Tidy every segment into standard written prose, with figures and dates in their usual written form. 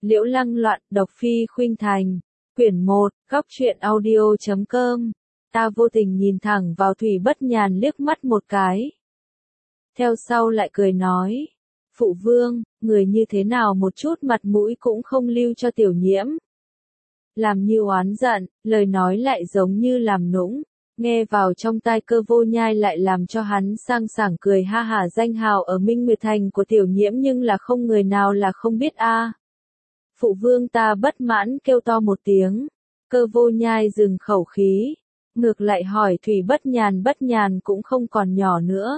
Liễu Lăng Loạn, độc phi khuynh thành. Quyển 1, góc truyện audio.com. Ta vô tình nhìn thẳng vào Thủy Bất Nhàn liếc mắt một cái. Theo sau lại cười nói. Phụ vương, người như thế nào một chút mặt mũi cũng không lưu cho tiểu nhiễm. Làm như oán giận, lời nói lại giống như làm nũng. Nghe vào trong tai Cơ Vô Nhai lại làm cho hắn sang sảng cười ha hả. Danh hào ở Minh Nguyệt Thành của tiểu nhiễm nhưng là không người nào là không biết a. Phụ vương ta bất mãn kêu to một tiếng. Cơ Vô Nhai dừng khẩu khí. Ngược lại hỏi Thủy Bất Nhàn cũng không còn nhỏ nữa.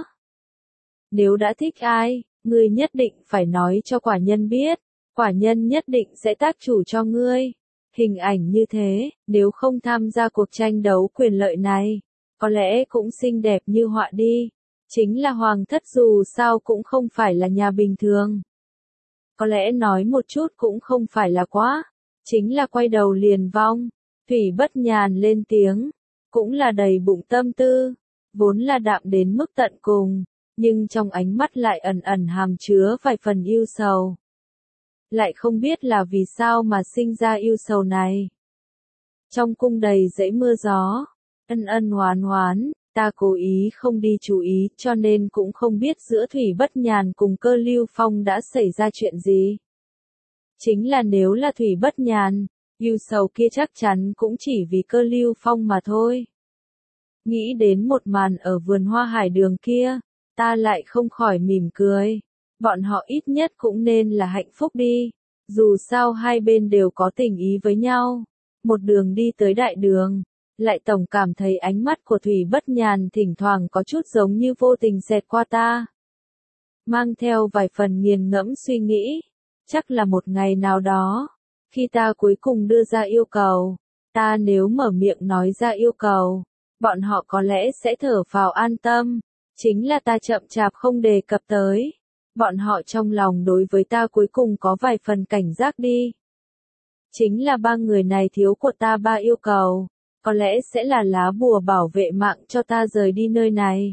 Nếu đã thích ai, ngươi nhất định phải nói cho quả nhân biết. Quả nhân nhất định sẽ tác chủ cho ngươi. Hình ảnh như thế, nếu không tham gia cuộc tranh đấu quyền lợi này, có lẽ cũng xinh đẹp như họa đi. Chính là hoàng thất dù sao cũng không phải là nhà bình thường. Có lẽ nói một chút cũng không phải là quá. Chính là quay đầu liền vong. Thủy Bất Nhàn lên tiếng. Cũng là đầy bụng tâm tư. Vốn là đạm đến mức tận cùng. Nhưng trong ánh mắt lại ẩn ẩn hàm chứa vài phần yêu sầu. Lại không biết là vì sao mà sinh ra yêu sầu này. Trong cung đầy dãy mưa gió. Ân ân hoán hoán. Ta cố ý không đi chú ý cho nên cũng không biết giữa Thủy Bất Nhàn cùng Cơ Lưu Phong đã xảy ra chuyện gì. Chính là nếu là Thủy Bất Nhàn, yêu sầu kia chắc chắn cũng chỉ vì Cơ Lưu Phong mà thôi. Nghĩ đến một màn ở vườn hoa hải đường kia, ta lại không khỏi mỉm cười. Bọn họ ít nhất cũng nên là hạnh phúc đi. Dù sao hai bên đều có tình ý với nhau. Một đường đi tới đại đường. Lại tổng cảm thấy ánh mắt của Thủy Bất Nhàn thỉnh thoảng có chút giống như vô tình xẹt qua ta. Mang theo vài phần nghiền ngẫm suy nghĩ. Chắc là một ngày nào đó. Khi ta cuối cùng đưa ra yêu cầu. Ta nếu mở miệng nói ra yêu cầu. Bọn họ có lẽ sẽ thở phào an tâm. Chính là ta chậm chạp không đề cập tới. Bọn họ trong lòng đối với ta cuối cùng có vài phần cảnh giác đi. Chính là ba người này thiếu của ta ba yêu cầu. Có lẽ sẽ là lá bùa bảo vệ mạng cho ta rời đi nơi này.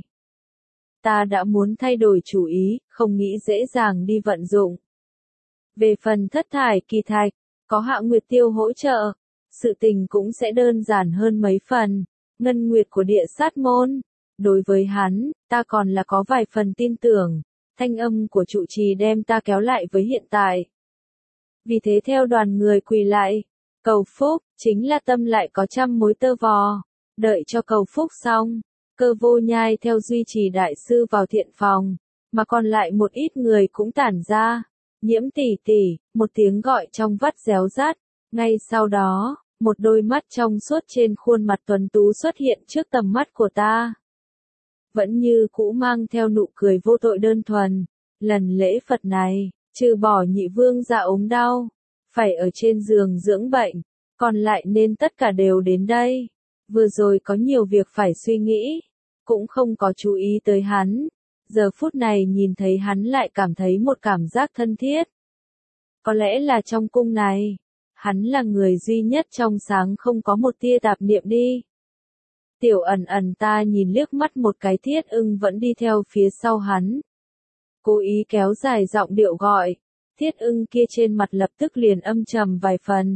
Ta đã muốn thay đổi chủ ý, không nghĩ dễ dàng đi vận dụng. Về phần Thất Thải Kỳ Thạch, có Hạ Nguyệt Tiêu hỗ trợ, sự tình cũng sẽ đơn giản hơn mấy phần. Ngân Nguyệt của Địa Sát Môn, đối với hắn, ta còn là có vài phần tin tưởng. Thanh âm của trụ trì đem ta kéo lại với hiện tại. Vì thế theo đoàn người quỳ lại. Cầu phúc, chính là tâm lại có trăm mối tơ vò. Đợi cho cầu phúc xong, Cơ Vô Nhai theo duy trì đại sư vào thiện phòng, mà còn lại một ít người cũng tản ra. Nhiễm tỷ tỷ, một tiếng gọi trong vắt réo rát. Ngay sau đó, một đôi mắt trong suốt trên khuôn mặt tuấn tú xuất hiện trước tầm mắt của ta. Vẫn như cũ mang theo nụ cười vô tội đơn thuần. Lần lễ Phật này, trừ bỏ nhị vương ra ốm đau, phải ở trên giường dưỡng bệnh, còn lại nên tất cả đều đến đây. Vừa rồi có nhiều việc phải suy nghĩ, cũng không có chú ý tới hắn. Giờ phút này nhìn thấy hắn lại cảm thấy một cảm giác thân thiết. Có lẽ là trong cung này, hắn là người duy nhất trong sáng không có một tia tạp niệm đi. Tiểu Ẩn Ẩn ta nhìn liếc mắt một cái Thiết Ưng vẫn đi theo phía sau hắn. Cố ý kéo dài giọng điệu gọi. Thiết Ưng kia trên mặt lập tức liền âm trầm vài phần.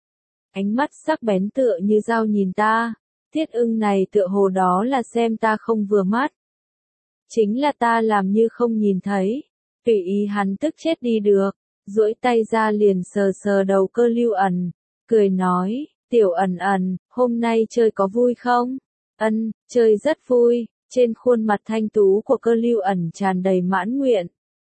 Ánh mắt sắc bén tựa như dao nhìn ta. Thiết Ưng này tựa hồ đó là xem ta không vừa mắt. Chính là ta làm như không nhìn thấy. Tùy ý hắn tức chết đi được. Duỗi tay ra liền sờ sờ đầu Cơ Lưu Ẩn. Cười nói, Tiểu Ẩn Ẩn, hôm nay chơi có vui không? Ân, chơi rất vui. Trên khuôn mặt thanh tú của Cơ Lưu Ẩn tràn đầy mãn nguyện.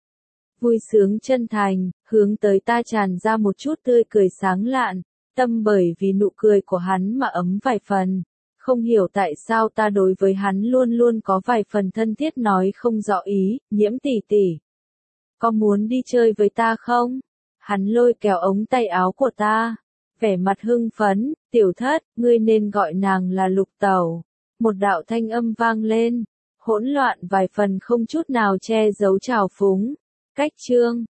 Vui sướng chân thành, hướng tới ta tràn ra một chút tươi cười sáng lạn, tâm bởi vì nụ cười của hắn mà ấm vài phần. Không hiểu tại sao ta đối với hắn luôn luôn có vài phần thân thiết nói không rõ ý. Nhiễm tỷ tỷ, có muốn đi chơi với ta không? Hắn lôi kéo ống tay áo của ta, vẻ mặt hưng phấn. Tiểu Thất, ngươi nên gọi nàng là Lục Tẩu. Một đạo thanh âm vang lên, hỗn loạn vài phần không chút nào che giấu trào phúng. Cách chương